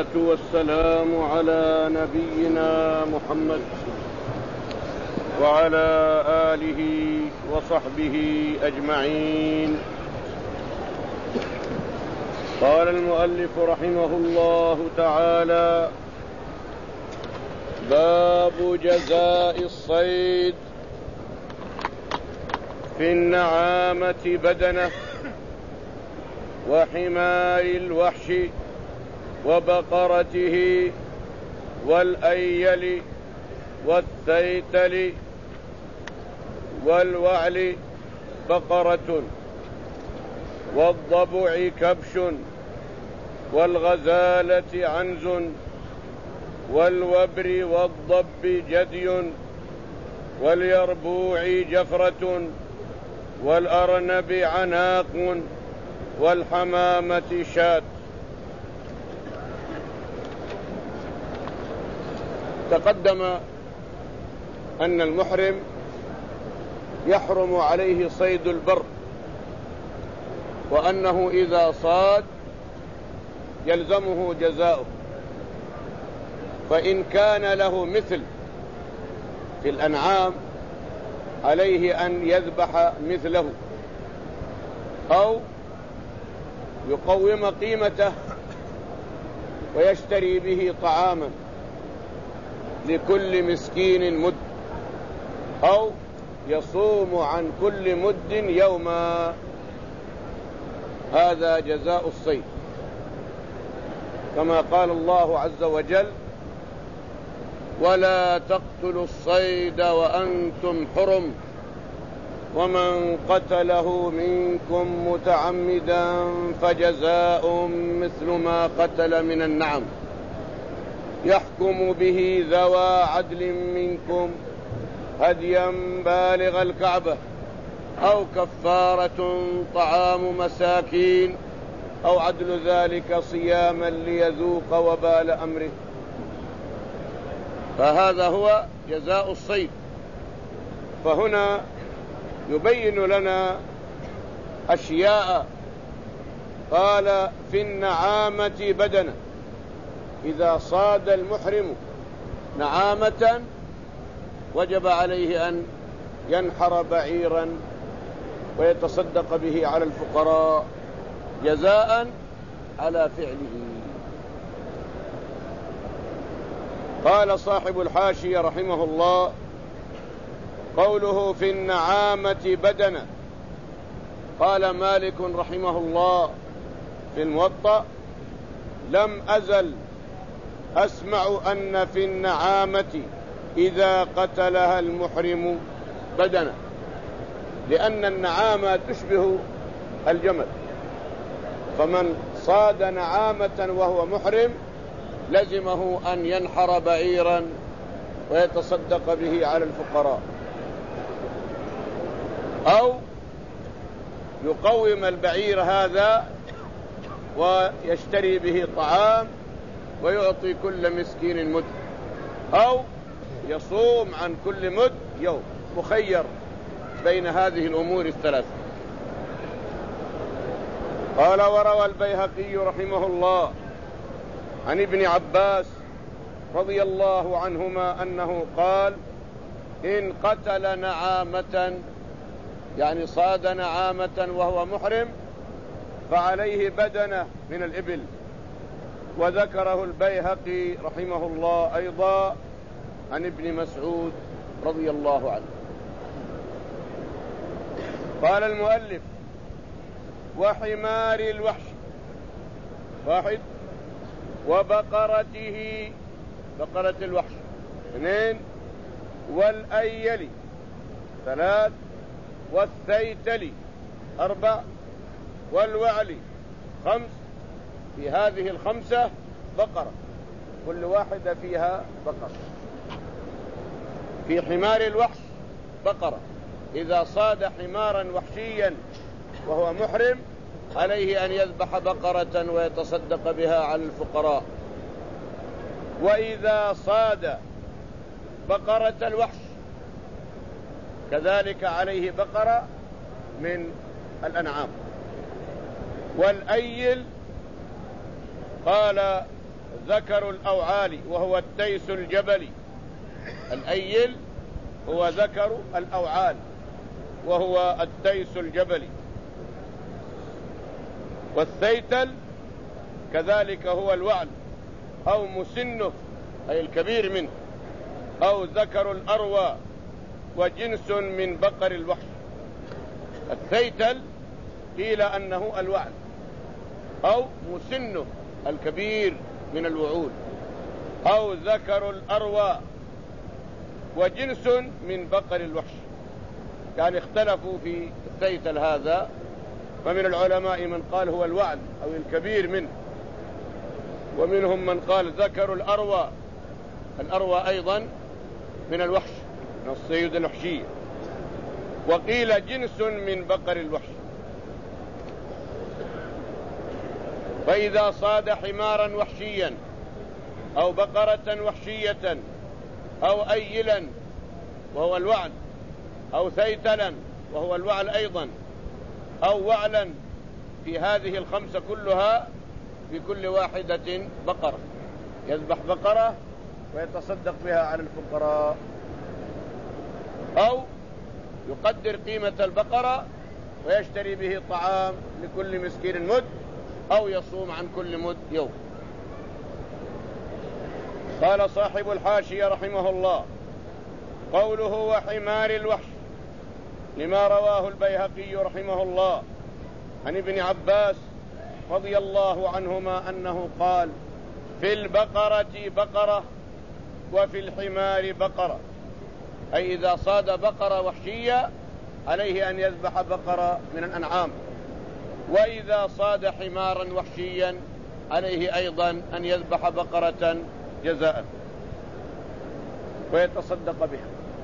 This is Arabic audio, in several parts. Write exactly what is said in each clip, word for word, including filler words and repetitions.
والسلام على نبينا محمد وعلى آله وصحبه أجمعين. قال المؤلف رحمه الله تعالى: باب جزاء الصيد في النعامة بدنة وحمار الوحش وبقرته والأيل والثيتل والوعل بقرة والضبع كبش والغزالة عنز والوبر والضب جدي واليربوع جفرة والأرنب عناق والحمامة شاة. تقدم أن المحرم يحرم عليه صيد البر، وأنه إذا صاد يلزمه جزاؤه، فإن كان له مثل في الأنعام عليه أن يذبح مثله أو يقوم قيمته ويشتري به طعاما لكل مسكين مد، أو يصوم عن كل مد يوما. هذا جزاء الصيد، كما قال الله عز وجل: ولا تقتلوا الصيد وأنتم حرم ومن قتله منكم متعمدا فجزاء مثل ما قتل من النعم يحكم به ذوى عدل منكم هديا بالغ الكعبة أو كفارة طعام مساكين أو عدل ذلك صياما ليذوق وبال أمره. فهذا هو جزاء الصيد. فهنا يبين لنا أشياء. قال: في النعامة بدنة، إذا صاد المحرم نعامة وجب عليه أن ينحر بعيرا ويتصدق به على الفقراء جزاء على فعله. قال صاحب الحاشية رحمه الله: قوله في النعامة بدنة، قال مالك رحمه الله في الموطأ: لم أزل أسمع أن في النعامة إذا قتلها المحرم بدنة، لأن النعامة تشبه الجمل، فمن صاد نعامة وهو محرم لزمه أن ينحر بعيرا ويتصدق به على الفقراء، أو يقوم البعير هذا ويشتري به طعام ويعطي كل مسكين مد، أو يصوم عن كل مد يوم. مخير بين هذه الأمور الثلاثة. قال: وروى البيهقي رحمه الله عن ابن عباس رضي الله عنهما أنه قال: إن قتل نعامة، يعني صاد نعامة وهو محرم، فعليه بدنة من الإبل. وذكره البيهقي رحمه الله أيضا عن ابن مسعود رضي الله عنه. قال المؤلف: وحمار الوحش واحد، وبقرته بقرة الوحش اثنين، والأيل ثلاث، والثيتل أربع، والوعل خمس. في هذه الخمسة بقرة، كل واحدة فيها بقرة. في حمار الوحش بقرة، إذا صاد حمارا وحشيا وهو محرم عليه أن يذبح بقرة ويتصدق بها على الفقراء. وإذا صاد بقرة الوحش كذلك عليه بقرة من الأنعام. والأيل قال ذكر الأوعال وهو التيس الجبلي. الأيل هو ذكر الأوعال وهو التيس الجبلي. والثيتل كذلك هو الوعل أو مسنه أي الكبير منه، أو ذكر الأروى وجنس من بقر الوحش. الثيتل قيل أنه الوعل أو مسنه الكبير من الوعول، أو ذكر الأروى وجنس من بقر الوحش. يعني اختلفوا في الثيتل هذا، فمن العلماء من قال هو الوعل أو الكبير منه، ومنهم من قال ذكر الأروى. الأروى أيضا من الوحش، من الصيد الوحشية. وقيل جنس من بقر الوحش. فإذا صاد حمارا وحشيا أو بقرة وحشية أو أيلا وهو الوعل، أو ثيتلا وهو الوعل أيضا، أو وعلا، في هذه الخمسة كلها في كل واحدة بقرة، يذبح بقرة ويتصدق بها على الفقراء، أو يقدر قيمة البقرة ويشتري به طعام لكل مسكين مد، أو يصوم عن كل مد يوم. قال صاحب الحاشية رحمه الله: قوله وحمار الوحش لما رواه البيهقي رحمه الله عن ابن عباس رضي الله عنهما أنه قال: في البقرة بقرة وفي الحمار بقرة. أي إذا صاد بقرة وحشية عليه أن يذبح بقرة من الأنعام، وإذا صاد حمارا وحشيا عليه أيضا أن يذبح بقرة جزاء ويتصدق بها.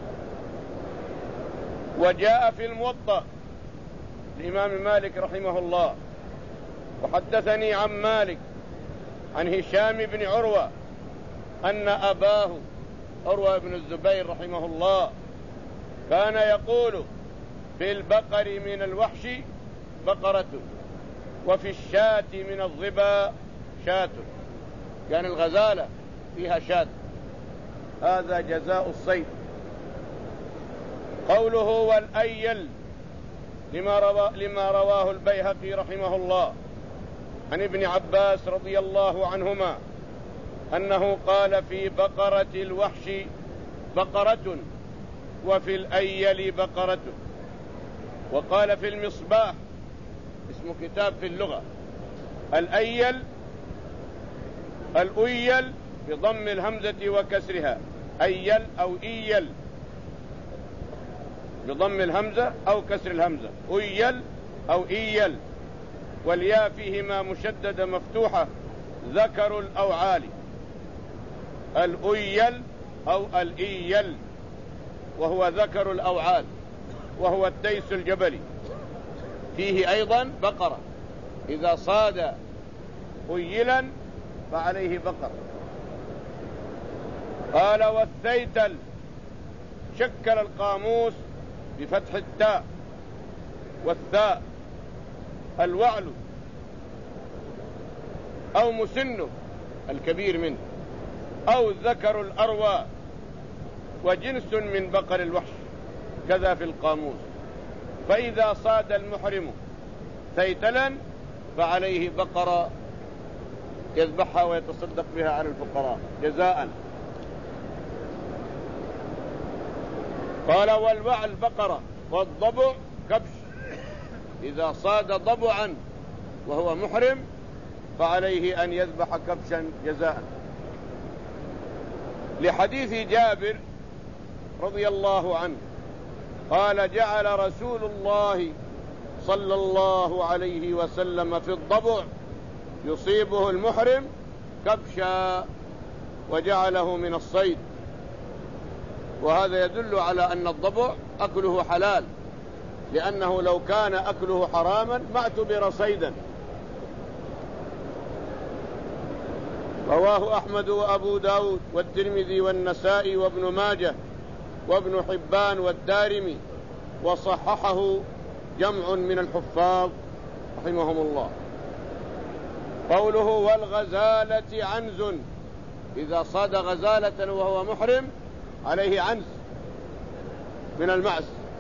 وجاء في الموطأ الإمام مالك رحمه الله: وحدثني عن مالك عن هشام بن عروة أن أباه عروة بن الزبير رحمه الله كان يقول: في البقر من الوحش بقرة، وفي الشاة من الظبا شاة. يعني الغزالة فيها شاة، هذا جزاء الصيد. قوله والأيل لما, روى لما رواه البيهقي رحمه الله عن ابن عباس رضي الله عنهما أنه قال: في بقرة الوحش بقرة وفي الأيل بقرة. وقال في المصباح، اسمه كتاب في اللغة، الأيل الأيل بضم الهمزة وكسرها، أيل أو إيل بضم الهمزة أو كسر الهمزة، أيل أو إيل، والياء فيهما مشددة مفتوحة، ذكر الأوعال. الأيل أو الإيل وهو ذكر الأوعال وهو التيس الجبلي. فيه أيضا بقرة، إذا صاد أيلا فعليه بقر. قال والثيتل شكل القاموس بفتح التاء والثاء الوعل أو مسنه الكبير منه، أو ذكر الأروى وجنس من بقر الوحش، كذا في القاموس. فإذا صاد المحرم ثيتلا فعليه بقرة يذبحها ويتصدق بها على الفقراء جزاء. قال والوعل بقرة والضبع كبش. إذا صاد ضبعا وهو محرم فعليه أن يذبح كبشا جزاء، لحديث جابر رضي الله عنه قال: جعل رسول الله صلى الله عليه وسلم في الضبع يصيبه المحرم كبشا وجعله من الصيد. وهذا يدل على أن الضبع أكله حلال، لأنه لو كان أكله حراما ما اعتبر صيدا. رواه أحمد وأبو داود والترمذي والنسائي وابن ماجه وابن حبان والدارمي، وصححه جمع من الحفاظ رحمهم الله. قوله والغزالة عنز، إذا صاد غزالة وهو محرم عليه عنز من المعز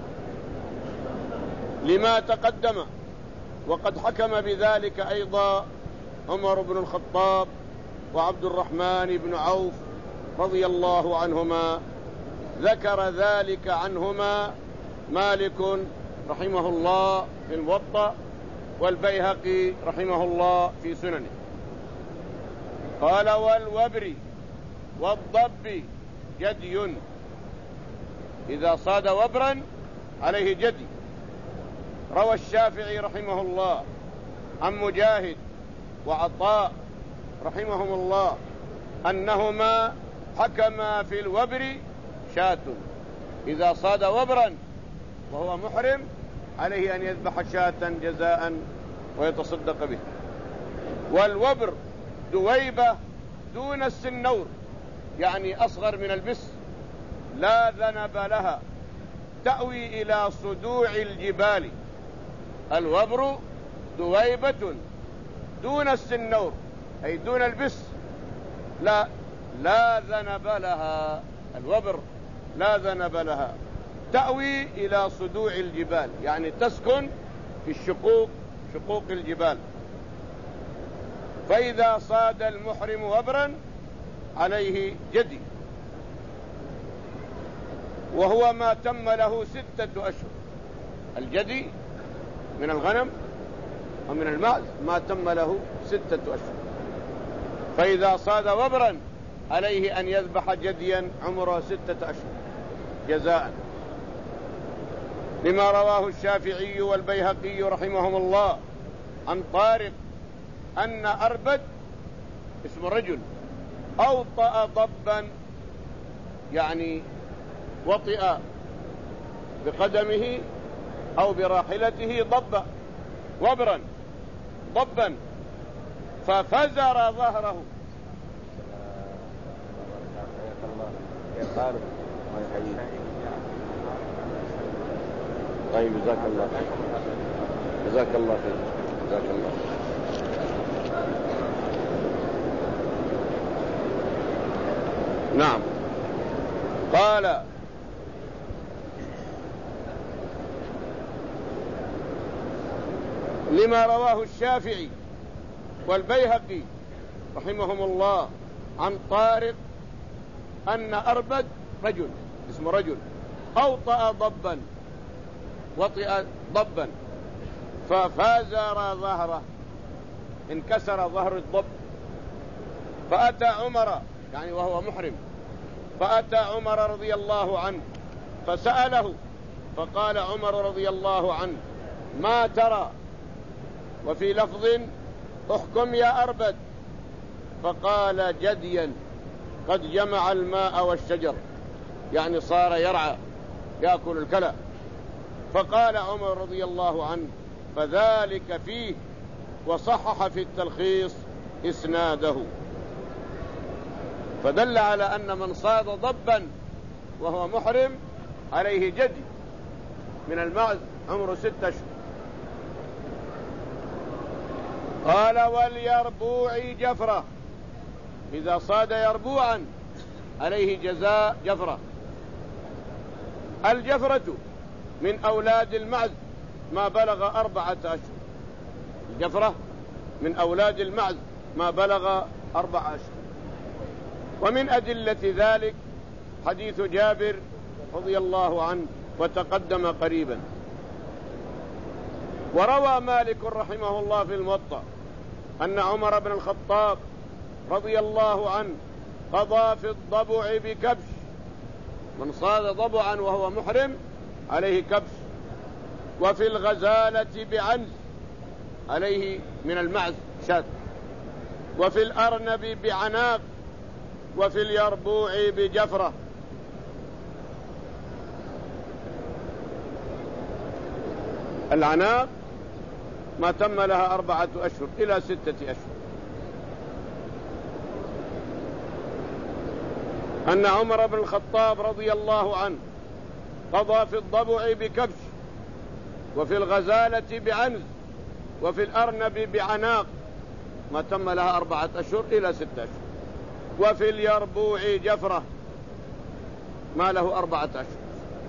لما تقدم. وقد حكم بذلك أيضا عمر بن الخطاب وعبد الرحمن بن عوف رضي الله عنهما، ذكر ذلك عنهما مالك رحمه الله في الموطأ والبيهقي رحمه الله في سننه. قال والوبر والضب جدي، إذا صاد وبرا عليه جدي. روى الشافعي رحمه الله عن مجاهد وعطاء رحمهم الله أنهما حكما في الوبر شاة، إذا صاد وبرا وهو محرم عليه أن يذبح شاة جزاء ويتصدق به. والوبر دويبة دون السنور، يعني أصغر من البس، لا ذنب لها، تأوي إلى صدوع الجبال. الوبر دويبة دون السنور أي دون البس، لا لا ذنب لها، الوبر لا ذنب لها، تأوي إلى صدوع الجبال، يعني تسكن في الشقوق، شقوق الجبال. فإذا صاد المحرم وبرا عليه جدي، وهو ما تم له ستة أشهر. الجدي من الغنم ومن المعز ما تم له ستة أشهر. فإذا صاد وبرا عليه أن يذبح جديا عمره ستة أشهر جزاء، لما رواه الشافعي والبيهقي رحمهم الله عن طارق أن أربد اسم رجل أوطأ ضبا، يعني وطئ بقدمه أو براحلته ضبا وبرا ضبا ففزر ظهره. طيب جزاك الله خير، جزاك الله خير، جزاك الله خير. نعم. قال لما رواه الشافعي والبيهقي رحمهم الله عن طارق أن أربد رجل اسم رجل أوطأ ضبا، وطئ ضبا ففازر ظهره، انكسر ظهر الضب. فأتى عمر، يعني وهو محرم، فأتى عمر رضي الله عنه فسأله، فقال عمر رضي الله عنه ما ترى؟ وفي لفظ احكم يا أربد. فقال جديا قد جمع الماء والشجر، يعني صار يرعى يأكل الكلى. فقال عمر رضي الله عنه فذلك فيه، وصحح في التلخيص إسناده. فدل على أن من صاد ضبا وهو محرم عليه جدي من المعز عمره ست أشهر. قال واليربوع جفرة، إذا صاد يربوعا عليه جزاء جفرة. الجفرة من أولاد المعز ما بلغ أربعة أشهر، الجفرة من أولاد المعز ما بلغ أربعة أشهر. ومن أدلة ذلك حديث جابر رضي الله عنه وتقدم قريبا. وروى مالك رحمه الله في الموطأ أن عمر بن الخطاب رضي الله عنه قضى في الضبع بكبش، من صاد ضبعا وهو محرم عليه كبش. وفي الغزالة بعنز عليه من المعز شاة. وفي الأرنب بعناق. وفي اليربوع بجفرة. العناق ما تم لها أربعة أشهر إلى ستة أشهر. أن عمر بن الخطاب رضي الله عنه قضى في الضبع بكبش، وفي الغزالة بعنز، وفي الأرنب بعناق. ما تم لها أربعة أشهر إلى ستة أشهر. وفي اليربوع جفرة ما له أربعة أشهر.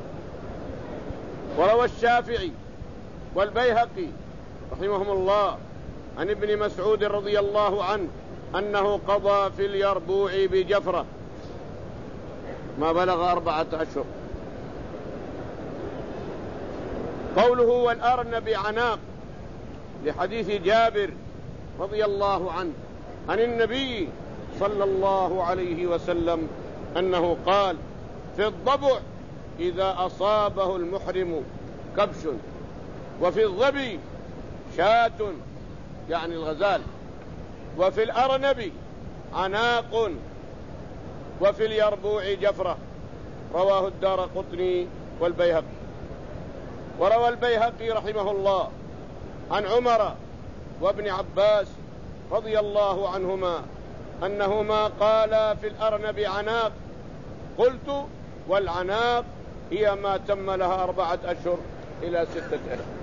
وروى الشافعي والبيهقي رحمهم الله عن ابن مسعود رضي الله عنه أنه قضى في اليربوع بجفرة ما بلغ أربعة أشهر. قوله والأرنب عناق لحديث جابر رضي الله عنه عن النبي صلى الله عليه وسلم أنه قال في الضبع إذا أصابه المحرم كبش، وفي الظبي شاة يعني الغزال، وفي الأرنب عناق، وفي اليربوع جفرة. رواه الدارقطني والبيهقي. وروى البيهقي رحمه الله عن عمر وابن عباس رضي الله عنهما أنهما قالا في الأرنب عناق. قلت والعناق هي ما تم لها أربعة أشهر إلى ستة أشهر.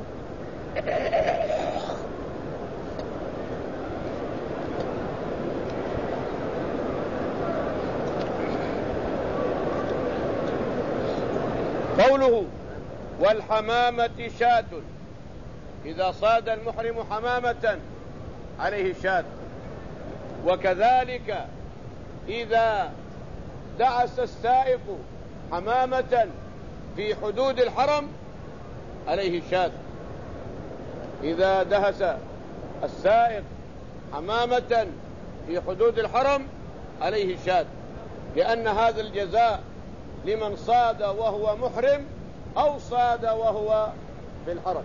قوله والحمامة شاة إذا صاد المحرم حمامة عليه شاة، وكذلك إذا دعس السائق حمامة في حدود الحرم عليه شاة. إذا دهس السائق حمامة في حدود الحرم عليه شاة، لأن هذا الجزاء لمن صاد وهو محرم أو صاد وهو في الحرم.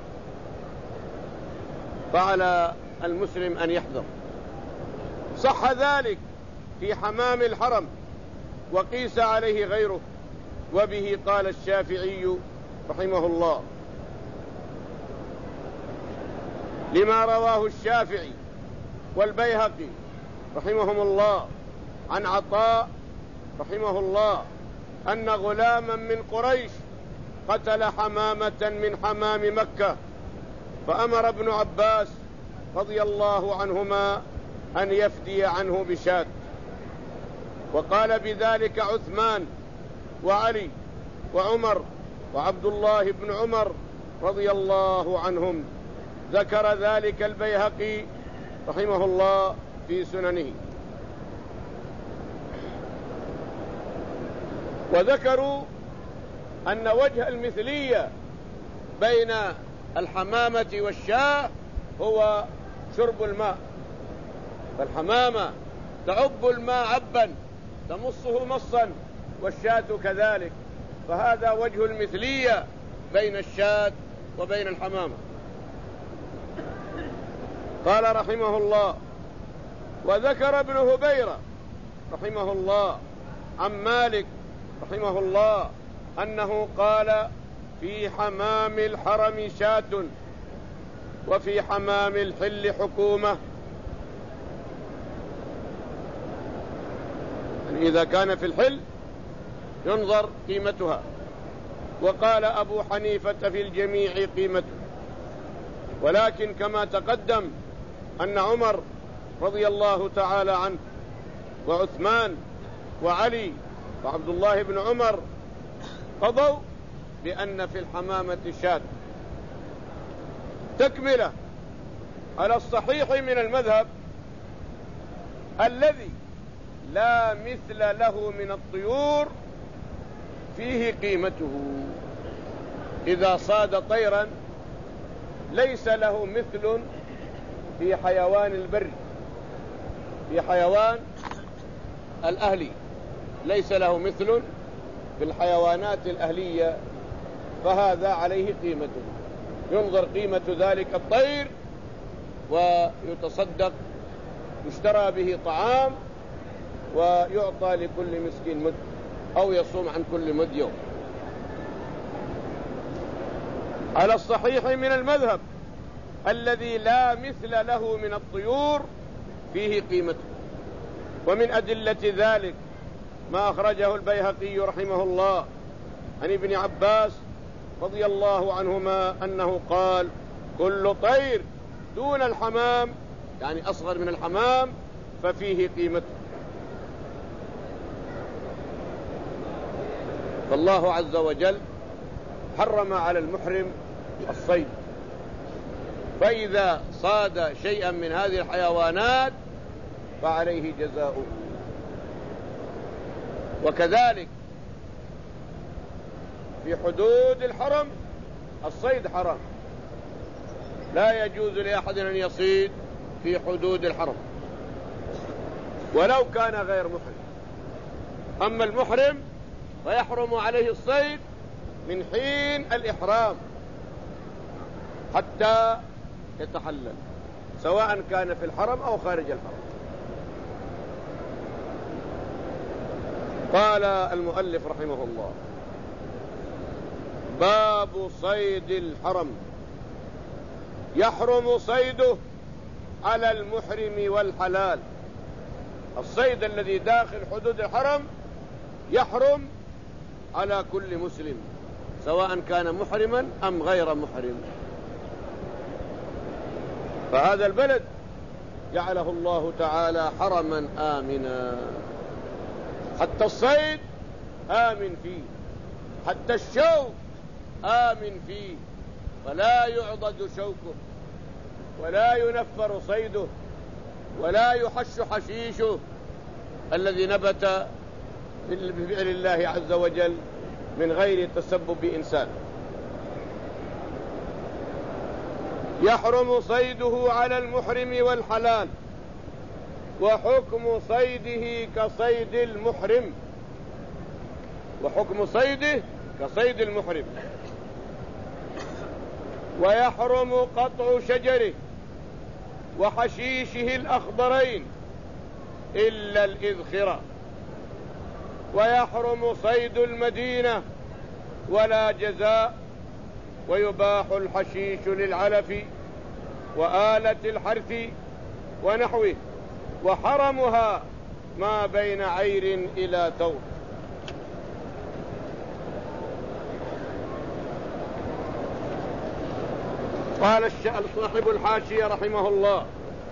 فعلى المسلم أن يحذر. صح ذلك في حمام الحرم وقيس عليه غيره، وبه قال الشافعي رحمه الله لما رواه الشافعي والبيهقي رحمهم الله عن عطاء رحمه الله أن غلاما من قريش قتل حمامة من حمام مكة، فأمر ابن عباس رضي الله عنهما أن يفدي عنه بشاة، وقال بذلك عثمان وعلي وعمر وعبد الله بن عمر رضي الله عنهم. ذكر ذلك البيهقي رحمه الله في سننه. وذكروا أن وجه المثلية بين الحمامة والشاة هو شرب الماء، فالحمامة تعب الماء عبا تمصه مصا، والشاة كذلك، فهذا وجه المثلية بين الشاة وبين الحمامة. قال رحمه الله وذكر ابن هبيرة رحمه الله عن مالك رحمه الله أنه قال في حمام الحرم شاة وفي حمام الحل حكومة، يعني إذا كان في الحل ينظر قيمتها. وقال أبو حنيفة في الجميع قيمته، ولكن كما تقدم أن عمر رضي الله تعالى عنه وعثمان وعلي وعبد الله بن عمر قضوا بأن في الحمامة شاة. تكملة على الصحيح من المذهب الذي لا مثل له من الطيور فيه قيمته. إذا صاد طيرا ليس له مثل في حيوان البر، في حيوان الأهلي ليس له مثل في الحيوانات الأهلية، فهذا عليه قيمته. ينظر قيمة ذلك الطير ويتصدق، يشترى به طعام ويعطى لكل مسكين مد، أو يصوم عن كل مد يوم. على الصحيح من المذهب الذي لا مثل له من الطيور فيه قيمته. ومن أدلة ذلك ما أخرجه البيهقي رحمه الله عن ابن عباس رضي الله عنهما أنه قال كل طير دون الحمام يعني أصغر من الحمام ففيه قيمته. فالله عز وجل حرم على المحرم الصيد، فإذا صاد شيئا من هذه الحيوانات فعليه جزاؤه. وكذلك في حدود الحرم الصيد حرام، لا يجوز لأحد أن يصيد في حدود الحرم ولو كان غير محرم. أما المحرم فيحرم عليه الصيد من حين الإحرام حتى يتحلل، سواء كان في الحرم أو خارج الحرم. قال المؤلف رحمه الله: باب صيد الحرم. يحرم صيده على المحرم والحلال. الصيد الذي داخل حدود الحرم يحرم على كل مسلم سواء كان محرما أم غير محرم. فهذا البلد جعله الله تعالى حرما آمنا، حتى الصيد آمن فيه، حتى الشوك آمن فيه، فلا يعضد شوكه ولا ينفر صيده ولا يحش حشيشه الذي نبت بفعل الله عز وجل من غير تسبب إنسان. يحرم صيده على المحرم والحلال، وحكم صيده كصيد المحرم، وحكم صيده كصيد المحرم. ويحرم قطع شجره وحشيشه الأخضرين إلا الإذخرة. ويحرم صيد المدينة ولا جزاء. ويباح الحشيش للعلف وآلة الحرث ونحوه، وحرمها ما بين عير إلى ثور. قال صاحب الحاشية رحمه الله: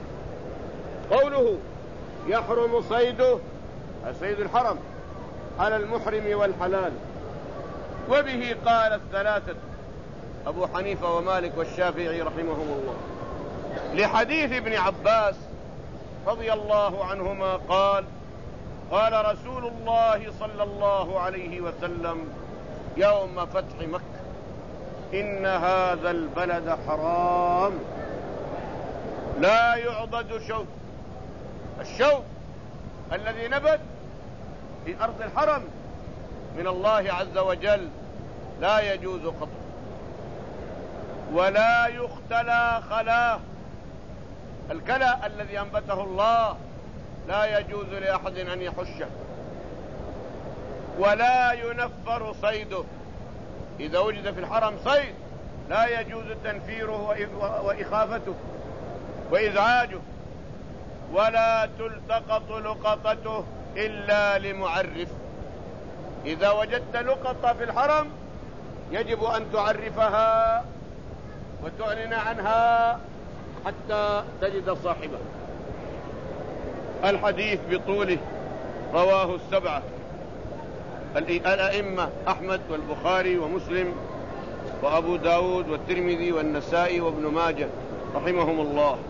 قوله يحرم صيده صيد الحرم على المحرم والحلال، وبه قال الثلاثة أبو حنيفة ومالك والشافعي رحمهم الله، لحديث ابن عباس رضي الله عنهما قال: قال رسول الله صلى الله عليه وسلم يوم فتح مكة: إن هذا البلد حرام لا يعضد شوك. الشوك الذي نبت في أرض الحرم من الله عز وجل لا يجوز قطعه، ولا يختلى خلاه. الكلى الذي أنبته الله لا يجوز لأحد أن يحشه، ولا ينفر صيده. إذا وجد في الحرم صيد لا يجوز تنفيره وإخافته وإزعاجه، ولا تلتقط لقطته إلا لمعرف. إذا وجدت لقطة في الحرم يجب أن تعرفها وتعلن عنها حتى تجد صاحبه. الحديث بطوله رواه السبعة الأئمة أحمد والبخاري ومسلم وأبو داود والترمذي والنسائي وابن ماجه رحمهم الله.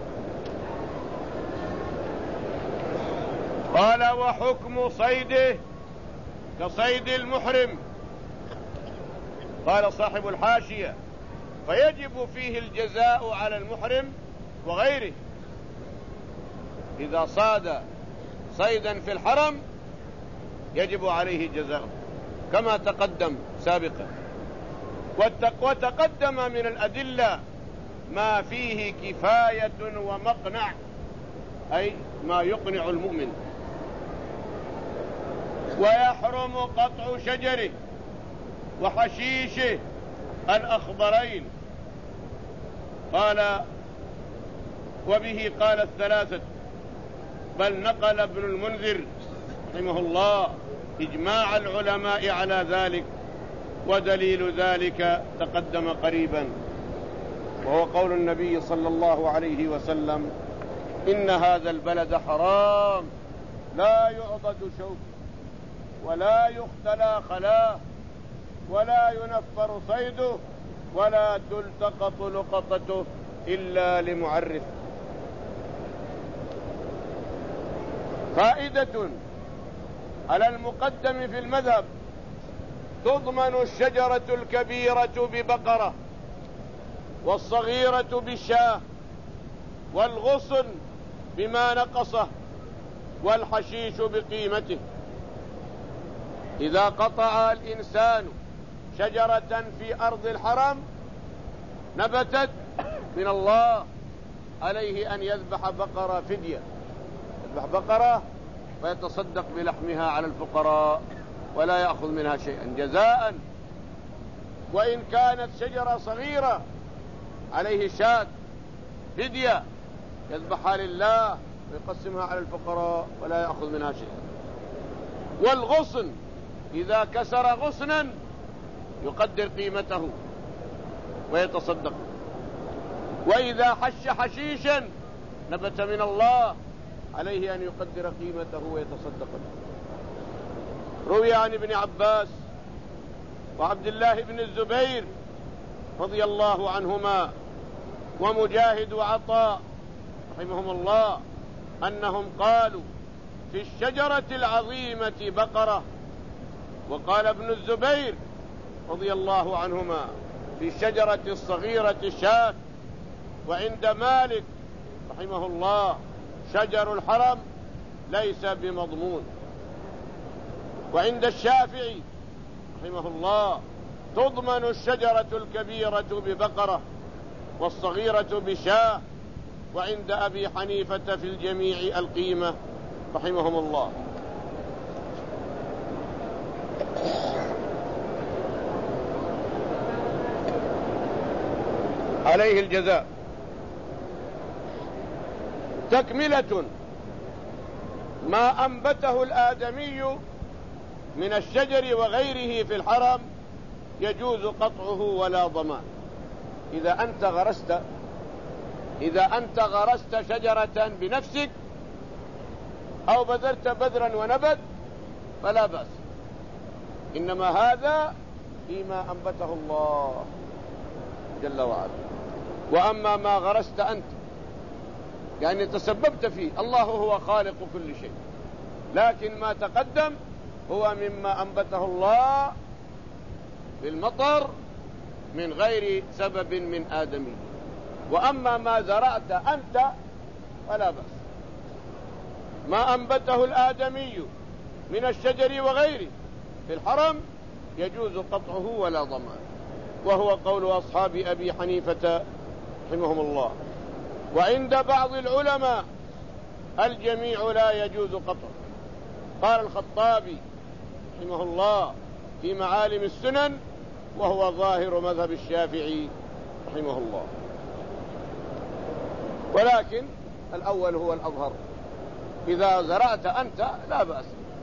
قال: وحكم صيده كصيد المحرم. قال صاحب الحاشية: فيجب فيه الجزاء على المحرم وغيره. إذا صاد صيدا في الحرم يجب عليه جزاء كما تقدم سابقا. وتقدم من الأدلة ما فيه كفاية ومقنع، أي ما يقنع المؤمن. ويحرم قطع شجره وحشيشه الأخضرين. قال: وبه قال الثلاثة، بل نقل ابن المنذر رحمه الله إجماع العلماء على ذلك، ودليل ذلك تقدم قريبا، وهو قول النبي صلى الله عليه وسلم: إن هذا البلد حرام لا يعضد شوك ولا يختلى خلاه ولا ينفر صيده ولا تلتقط لقطته إلا لمعرف. فائدة على المقدم في المذهب: تضمن الشجرة الكبيرة ببقرة، والصغيرة بشاة، والغصن بما نقصه، والحشيش بقيمته. إذا قطع الإنسان شجرة في أرض الحرم نبتت من الله، عليه أن يذبح بقرة فدية، يذبح بقرة ويتصدق بلحمها على الفقراء ولا يأخذ منها شيئا جزاء. وإن كانت شجرة صغيرة عليه شاة فدية يذبحها لله ويقسمها على الفقراء ولا يأخذ منها شيئا. والغصن إذا كسر غصنا يقدر قيمته ويتصدق. وإذا حش حشيشا نبت من الله عليه أن يقدر قيمته ويتصدق به. روي عن ابن عباس وعبد الله بن الزبير رضي الله عنهما ومجاهد وعطاء رحمهم الله أنهم قالوا: في الشجرة العظيمة بقرة. وقال ابن الزبير رضي الله عنهما: في الشجرة الصغيرة شاة. وعند مالك رحمه الله: شجر الحرم ليس بمضمون. وعند الشافعي رحمه الله: تضمن الشجرة الكبيرة ببقرة والصغيرة بشاة. وعند أبي حنيفة في الجميع القيمة رحمهم الله. عليه الجزاء. تكملة ما أنبته الآدمي من الشجر وغيره في الحرم يجوز قطعه ولا ضمان. إذا أنت غرست إذا أنت غرست شجرة بنفسك أو بذرت بذرا ونبت فلا بأس، إنما هذا فيما أنبته الله جل وعلا. وأما ما غرست أنت يعني تسببت فيه، الله هو خالق كل شيء، لكن ما تقدم هو مما أنبته الله بالمطر من غير سبب من آدمي. وأما ما زرعت أنت فلا بأس. ما أنبته الآدمي من الشجر وغيره في الحرم يجوز قطعه ولا ضمان، وهو قول أصحاب أبي حنيفة رحمهم الله. وعند بعض العلماء الجميع لا يجوز قطعه. قال الخطابي رحمه الله في معالم السنن، وهو ظاهر مذهب الشافعي رحمه الله، ولكن الأول هو الأظهر. إذا زرعت أنت لا بأس.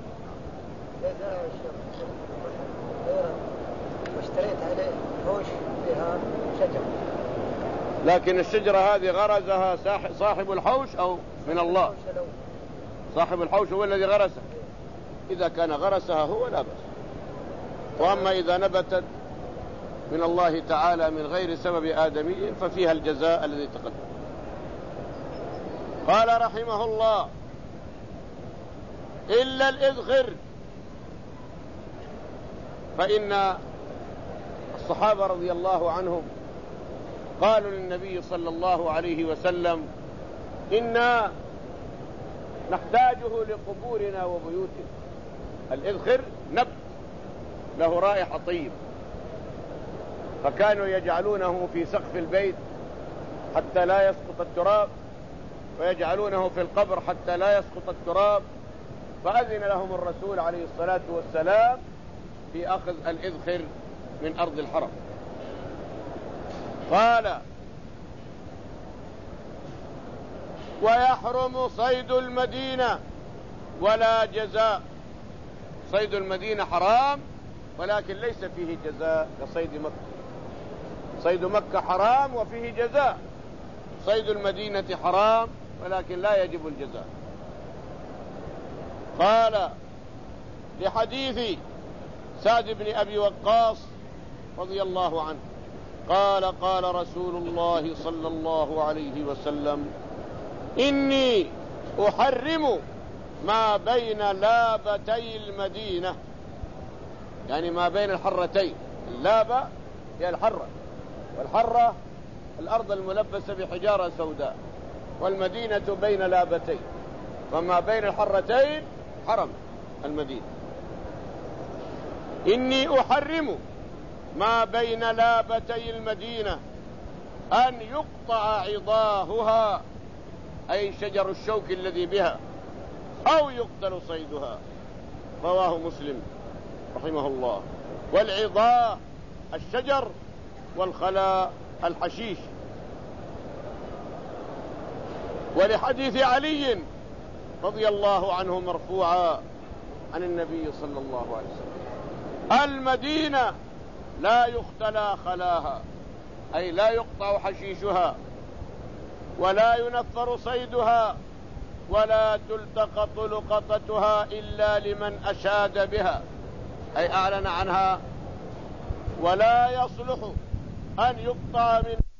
واشتريت عليه حوش فيها شجر، لكن الشجرة هذه غرزها صاحب الحوش أو من الله؟ صاحب الحوش هو الذي غرسها. إذا كان غرسها هو لا بأس. وأما إذا نبتت من الله تعالى من غير سبب آدمي ففيها الجزاء الذي تقدم. قال رحمه الله: إلا الإذخر، فإن الصحابة رضي الله عنهم قالوا للنبي صلى الله عليه وسلم: إنا نحتاجه لقبورنا وبيوتنا. الإذخر نبت له رائحة طيب، فكانوا يجعلونه في سقف البيت حتى لا يسقط التراب، ويجعلونه في القبر حتى لا يسقط التراب. فأذن لهم الرسول عليه الصلاة والسلام في أخذ الإذخر من أرض الحرم. قال: ويحرم صيد المدينة ولا جزاء. صيد المدينة حرام ولكن ليس فيه جزاء كصيد مكة. صيد مكة حرام وفيه جزاء، صيد المدينة حرام ولكن لا يجب الجزاء. قال لحديث سعد بن أبي وقاص رضي الله عنه قال قال رسول الله صلى الله عليه وسلم إني أحرم ما بين لابتي المدينة، يعني ما بين الحرتين. اللابة هي الحرة، والحرة الأرض الملبسة بحجارة سوداء، والمدينة بين لابتين، فما بين الحرتين حرم المدينة. إني أحرم ما بين لابتي المدينة أن يقطع عضاهها، أي شجر الشوك الذي بها، أو يقتل صيدها. رواه مسلم رحمه الله. والعضاه الشجر، والخلاء الحشيش. ولحديث علي رضي الله عنه مرفوعا عن النبي صلى الله عليه وسلم المدينة لا يختلى خلاها، أي لا يقطع حشيشها، ولا ينفر صيدها، ولا تلتقط لقطتها إلا لمن أشاد بها، أي أعلن عنها. ولا يصلح أن يقطع من